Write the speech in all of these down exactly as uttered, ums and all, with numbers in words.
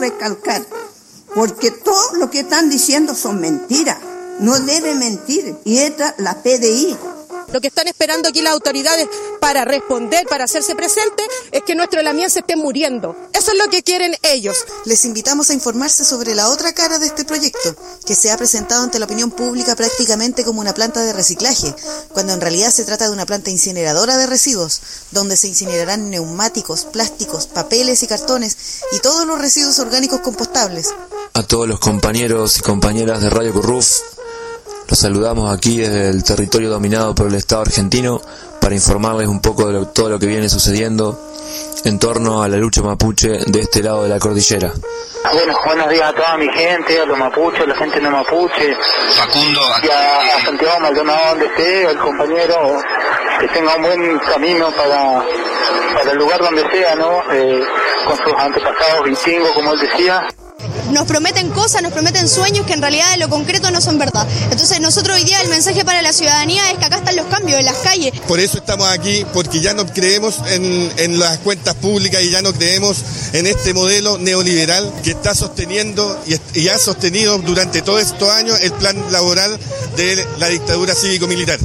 recalcar, porque todo lo que están diciendo son mentiras. No debe mentir, y esta la P D I. Lo que están esperando aquí las autoridades para responder, para hacerse presentes, es que nuestro lamiense esté muriendo. Eso es lo que quieren ellos. Les invitamos a informarse sobre la otra cara de este proyecto, que se ha presentado ante la opinión pública prácticamente como una planta de reciclaje, cuando en realidad se trata de una planta incineradora de residuos, donde se incinerarán neumáticos, plásticos, papeles y cartones, y todos los residuos orgánicos compostables. A todos los compañeros y compañeras de Radio Curruf, los saludamos aquí desde el territorio dominado por el Estado argentino para informarles un poco de lo, todo lo que viene sucediendo en torno a la lucha mapuche de este lado de la cordillera. Bueno, buenos días a toda mi gente, a los mapuches, a la gente no mapuche, Facundo, y a, a Santiago Maldonado donde esté, al compañero, que tenga un buen camino para, para el lugar donde sea, ¿no? Eh, con sus antepasados vikingos, como él decía. Nos prometen cosas, nos prometen sueños que en realidad en lo concreto no son verdad. Entonces nosotros hoy día el mensaje para la ciudadanía es que acá están los cambios en las calles. Por eso estamos aquí, porque ya no creemos en, en las cuentas públicas y ya no creemos en este modelo neoliberal que está sosteniendo y, y ha sostenido durante todos estos años el plan laboral de la dictadura cívico-militar.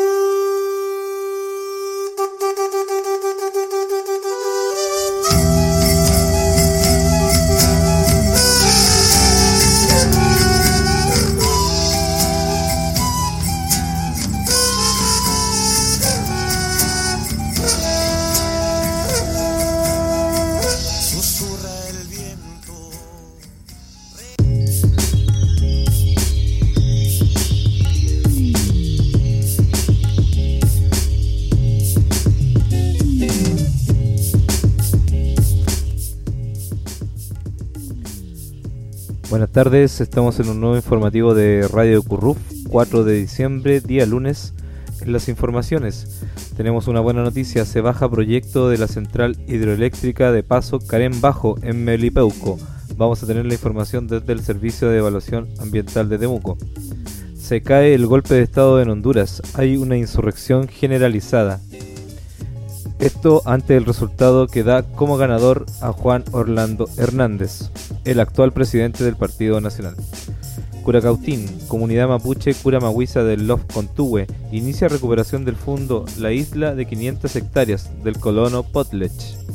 Buenas tardes, estamos en un nuevo informativo de Radio Curruf, cuatro de diciembre, día lunes. En las informaciones tenemos una buena noticia: se baja proyecto de la central hidroeléctrica de Paso Carén Bajo en Melipeuco. Vamos a tener la información desde el Servicio de Evaluación Ambiental de Temuco. Se cae el golpe de estado en Honduras, hay una insurrección generalizada. Esto ante el resultado que da como ganador a Juan Orlando Hernández, el actual presidente del Partido Nacional. Curacautín, comunidad mapuche Curamahuiza del Lof Contúe, inicia recuperación del fondo La Isla de quinientas hectáreas del colono Potlech.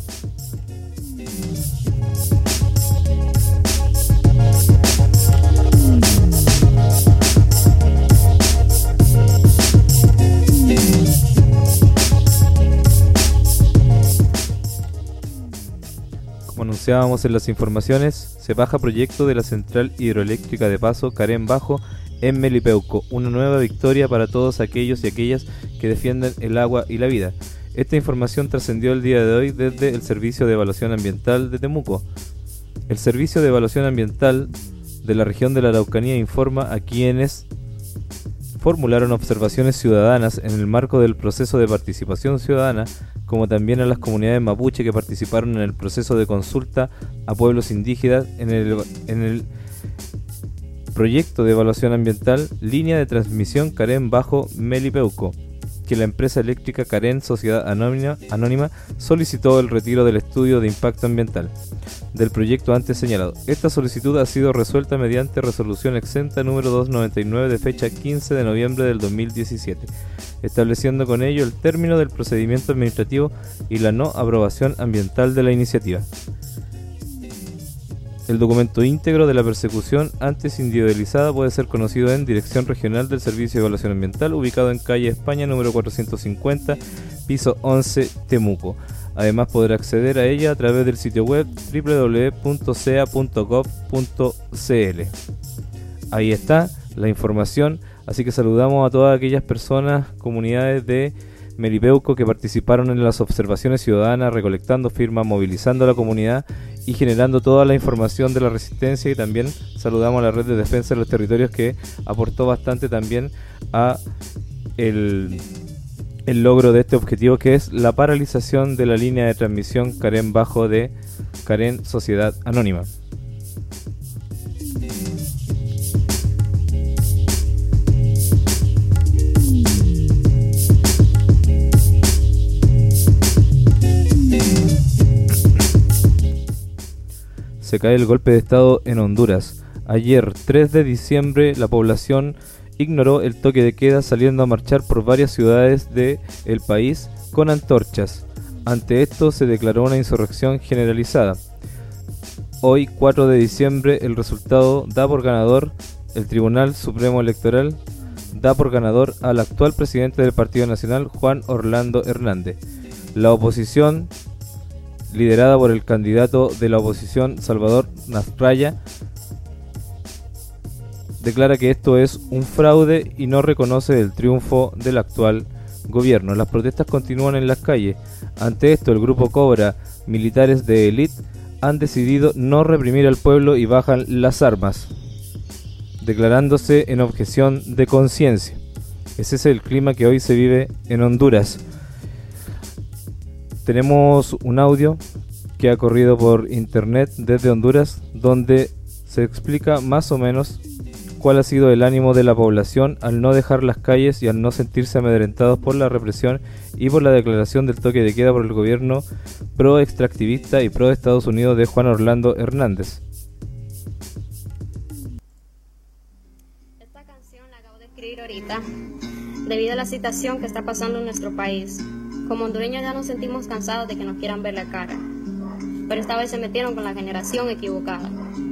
Como anunciábamos en las informaciones, se baja proyecto de la central hidroeléctrica de Paso Carén Bajo en Melipeuco, una nueva victoria para todos aquellos y aquellas que defienden el agua y la vida. Esta información trascendió el día de hoy desde el Servicio de Evaluación Ambiental de Temuco. El Servicio de Evaluación Ambiental de la región de la Araucanía informa a quienes formularon observaciones ciudadanas en el marco del proceso de participación ciudadana, como también a las comunidades mapuche que participaron en el proceso de consulta a pueblos indígenas en el, en el proyecto de evaluación ambiental Línea de Transmisión Carén Bajo Melipeuco, que la empresa eléctrica Carén Sociedad Anónima, Anónima solicitó el retiro del estudio de impacto ambiental del proyecto antes señalado. Esta solicitud ha sido resuelta mediante resolución exenta número doscientos noventa y nueve de fecha quince de noviembre del dos mil diecisiete, estableciendo con ello el término del procedimiento administrativo y la no aprobación ambiental de la iniciativa. El documento íntegro de la persecución antes individualizada puede ser conocido en Dirección Regional del Servicio de Evaluación Ambiental, ubicado en calle España número cuatrocientos cincuenta, piso once, Temuco. Además podrá acceder a ella a través del sitio web doble u doble u doble u punto c e a punto gov punto c l. Ahí está la información, así que saludamos a todas aquellas personas, comunidades de Melipeuco que participaron en las observaciones ciudadanas, recolectando firmas, movilizando a la comunidad y generando toda la información de la resistencia, y también saludamos a la Red de Defensa de los Territorios, que aportó bastante también a el, el logro de este objetivo, que es la paralización de la línea de transmisión Carén Bajo de Carén Sociedad Anónima. Se se cae el golpe de Estado en Honduras. Ayer, tres de diciembre, la población ignoró el toque de queda saliendo a marchar por varias ciudades del país con antorchas. Ante esto se declaró una insurrección generalizada. Hoy, cuatro de diciembre, el resultado da por ganador, el Tribunal Supremo Electoral da por ganador al actual presidente del Partido Nacional, Juan Orlando Hernández. La oposición, liderada por el candidato de la oposición, Salvador Nasralla, declara que esto es un fraude y no reconoce el triunfo del actual gobierno. Las protestas continúan en las calles. Ante esto, el grupo Cobra, militares de élite, han decidido no reprimir al pueblo y bajan las armas, declarándose en objeción de conciencia. Ese es el clima que hoy se vive en Honduras. Tenemos un audio que ha corrido por internet desde Honduras, donde se explica más o menos cuál ha sido el ánimo de la población al no dejar las calles y al no sentirse amedrentados por la represión y por la declaración del toque de queda por el gobierno pro-extractivista y pro-Estados Unidos de Juan Orlando Hernández. Esta canción la acabo de escribir ahorita debido a la situación que está pasando en nuestro país. Como hondureños ya nos sentimos cansados de que nos quieran ver la cara, pero esta vez se metieron con la generación equivocada.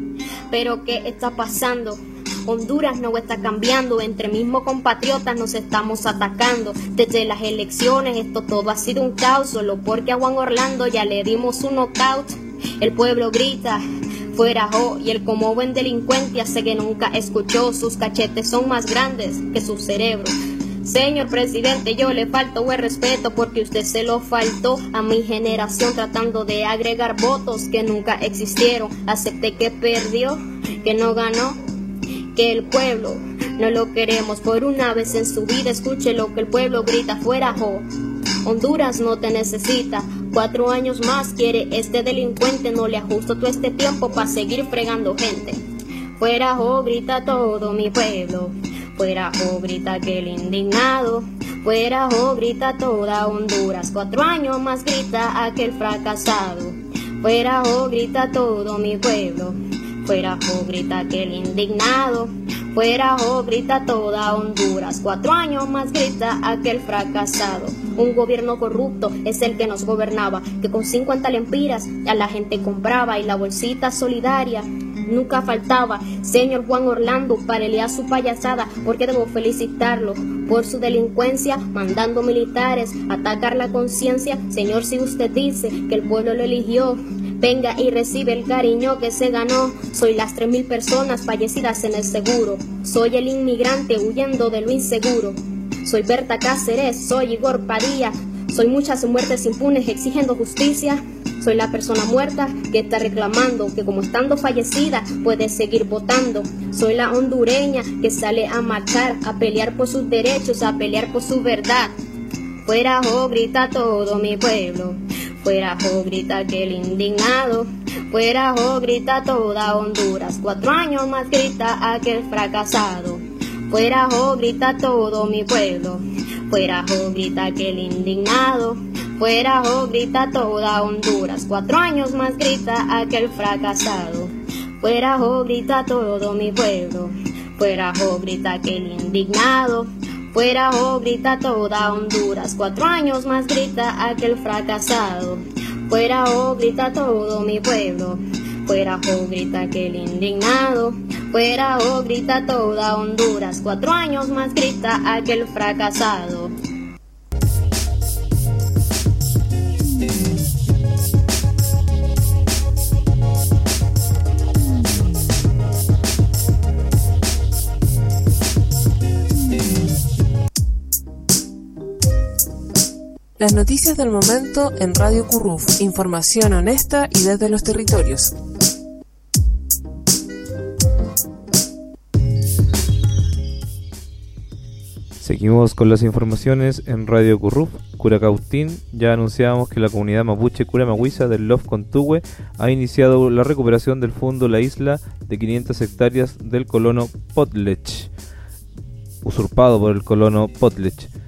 Pero ¿qué está pasando? Honduras no está cambiando, entre mismos compatriotas nos estamos atacando. Desde las elecciones esto todo ha sido un caos, solo porque a Juan Orlando ya le dimos un knockout. El pueblo grita, fuera jo, y el como buen delincuente hace que nunca escuchó. Sus cachetes son más grandes que su cerebro. Señor presidente, yo le falto el respeto porque usted se lo faltó a mi generación tratando de agregar votos que nunca existieron. Acepté que perdió, que no ganó, que el pueblo no lo queremos. Por una vez en su vida escuche lo que el pueblo grita, fuera jo. Honduras no te necesita, cuatro años más quiere este delincuente, no le ajusto todo este tiempo para seguir fregando gente. Fuera jo, grita todo mi pueblo. Fuera jo, grita aquel indignado. Fuera jo, grita toda Honduras. Cuatro años más grita aquel fracasado. Fuera jo, grita todo mi pueblo. Fuera jo, grita aquel indignado. Fuera jo, grita toda Honduras. Cuatro años más grita aquel fracasado. Un gobierno corrupto es el que nos gobernaba, que con cincuenta lempiras a la gente compraba y la bolsita solidaria nunca faltaba. Señor Juan Orlando, párele a su payasada, porque debo felicitarlo por su delincuencia, mandando militares a atacar la conciencia. Señor, si usted dice que el pueblo lo eligió, venga y recibe el cariño que se ganó. Soy las tres mil personas fallecidas en el seguro. Soy el inmigrante huyendo de lo inseguro. Soy Berta Cáceres, soy Igor Padilla. Soy muchas muertes impunes exigiendo justicia. Soy la persona muerta que está reclamando que como estando fallecida puede seguir votando. Soy la hondureña que sale a marchar, a pelear por sus derechos, a pelear por su verdad. Fuera jo, grita todo mi pueblo. Fuera jo, grita aquel indignado. Fuera jo, grita toda Honduras. Cuatro años más grita aquel fracasado. Fuera jo, grita todo mi pueblo. Fuera jo, grita aquel indignado. Fuera jo, grita toda Honduras. Cuatro años más grita aquel fracasado. Fuera jo, grita todo mi pueblo. Fuera jo, grita aquel indignado. Fuera jo, grita toda Honduras. Cuatro años más grita aquel fracasado. Fuera jo, grita todo mi pueblo. Fuera jo, grita aquel indignado. Fuera jo, grita toda Honduras. Cuatro años más grita aquel fracasado. Las noticias del momento en Radio Curruf, información honesta y desde los territorios. Seguimos con las informaciones en Radio Curruf. Curacautín, ya anunciábamos que la comunidad mapuche Curamahuisa del Lof Contúe ha iniciado la recuperación del fondo La Isla de quinientas hectáreas del colono Potlech, usurpado por el colono Potlech.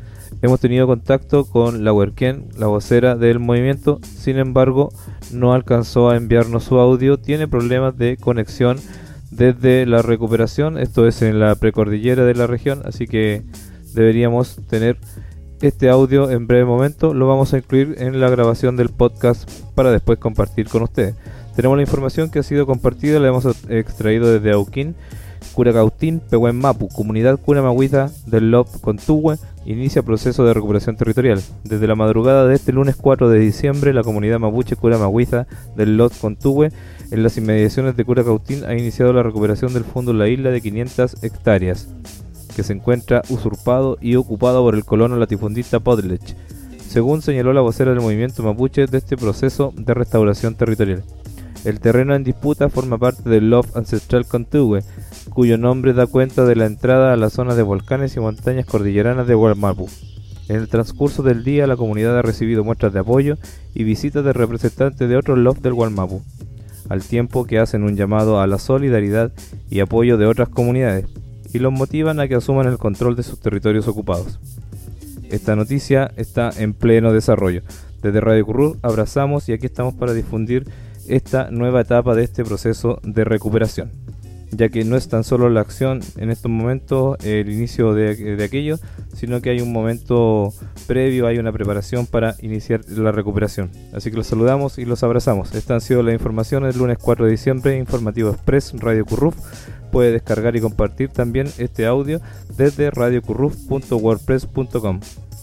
Hemos tenido contacto con la Huerquén, la vocera del movimiento, sin embargo no alcanzó a enviarnos su audio, tiene problemas de conexión desde la recuperación, esto es en la precordillera de la región, así que deberíamos tener este audio en breve momento. Lo vamos a incluir en la grabación del podcast para después compartir con ustedes. Tenemos la información que ha sido compartida, la hemos extraído desde Auquín. Curacautín, Pehuen Mapu, comunidad Curamahuita del L O P Contúe, inicia proceso de recuperación territorial. Desde la madrugada de este lunes cuatro de diciembre, la comunidad mapuche Curamahuita del L O P Contúe, en las inmediaciones de Curacautín, ha iniciado la recuperación del fondo en la isla de quinientas hectáreas, que se encuentra usurpado y ocupado por el colono latifundista Podlech, según señaló la vocera del movimiento mapuche de este proceso de restauración territorial. El terreno en disputa forma parte del L O F Ancestral Contúe, cuyo nombre da cuenta de la entrada a la zona de volcanes y montañas cordilleranas de Gualmapu. En el transcurso del día, la comunidad ha recibido muestras de apoyo y visitas de representantes de otros L O F del Gualmapu, al tiempo que hacen un llamado a la solidaridad y apoyo de otras comunidades, y los motivan a que asuman el control de sus territorios ocupados. Esta noticia está en pleno desarrollo. Desde Radio Curruf abrazamos y aquí estamos para difundir esta nueva etapa de este proceso de recuperación, ya que no es tan solo la acción en estos momentos, el inicio de, de aquello, sino que hay un momento previo, hay una preparación para iniciar la recuperación. Así que los saludamos y los abrazamos. Estas han sido las informaciones del lunes cuatro de diciembre, Informativo Express, Radio Curruf. Puede descargar y compartir también este audio desde radio curruf punto wordpress punto com.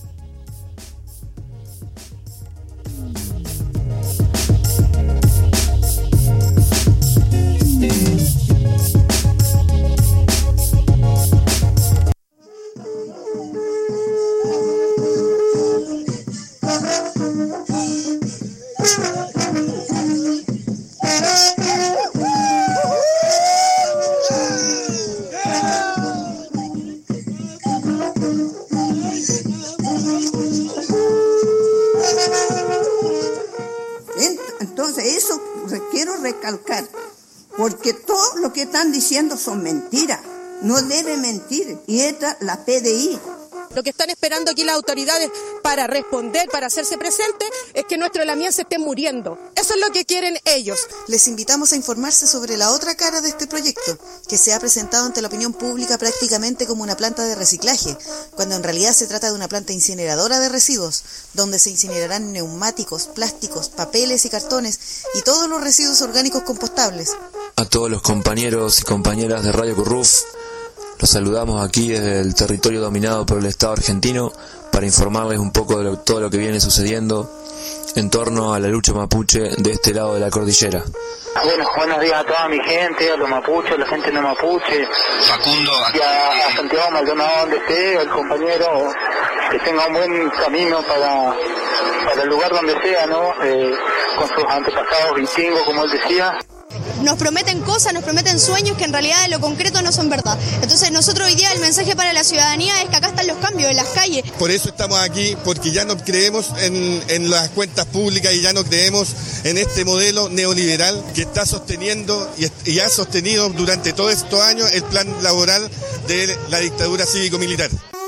Entonces eso quiero recalcar, porque todo lo que están diciendo son mentiras, no debe mentir, y esta la P D I. Lo que están esperando aquí las autoridades para responder, para hacerse presentes, es que nuestro lamiense esté muriendo. Eso es lo que quieren ellos. Les invitamos a informarse sobre la otra cara de este proyecto, que se ha presentado ante la opinión pública prácticamente como una planta de reciclaje, cuando en realidad se trata de una planta incineradora de residuos, donde se incinerarán neumáticos, plásticos, papeles y cartones, y todos los residuos orgánicos compostables. A todos los compañeros y compañeras de Radio Curruf, los saludamos aquí desde el territorio dominado por el Estado argentino para informarles un poco de lo, todo lo que viene sucediendo en torno a la lucha mapuche de este lado de la cordillera. Bueno, buenos días a toda mi gente, a los mapuches, a la gente no mapuche, Facundo, y a, a Santiago Maldonado donde esté, al compañero, que tenga un buen camino para, para el lugar donde sea, ¿no? Eh, con sus antepasados vitingos, como él decía. Nos prometen cosas, nos prometen sueños que en realidad en lo concreto no son verdad. Entonces nosotros hoy día el mensaje para la ciudadanía es que acá están los cambios en las calles. Por eso estamos aquí, porque ya no creemos en, en las cuentas públicas y ya no creemos en este modelo neoliberal que está sosteniendo y, y ha sostenido durante todos estos años el plan laboral de la dictadura cívico-militar.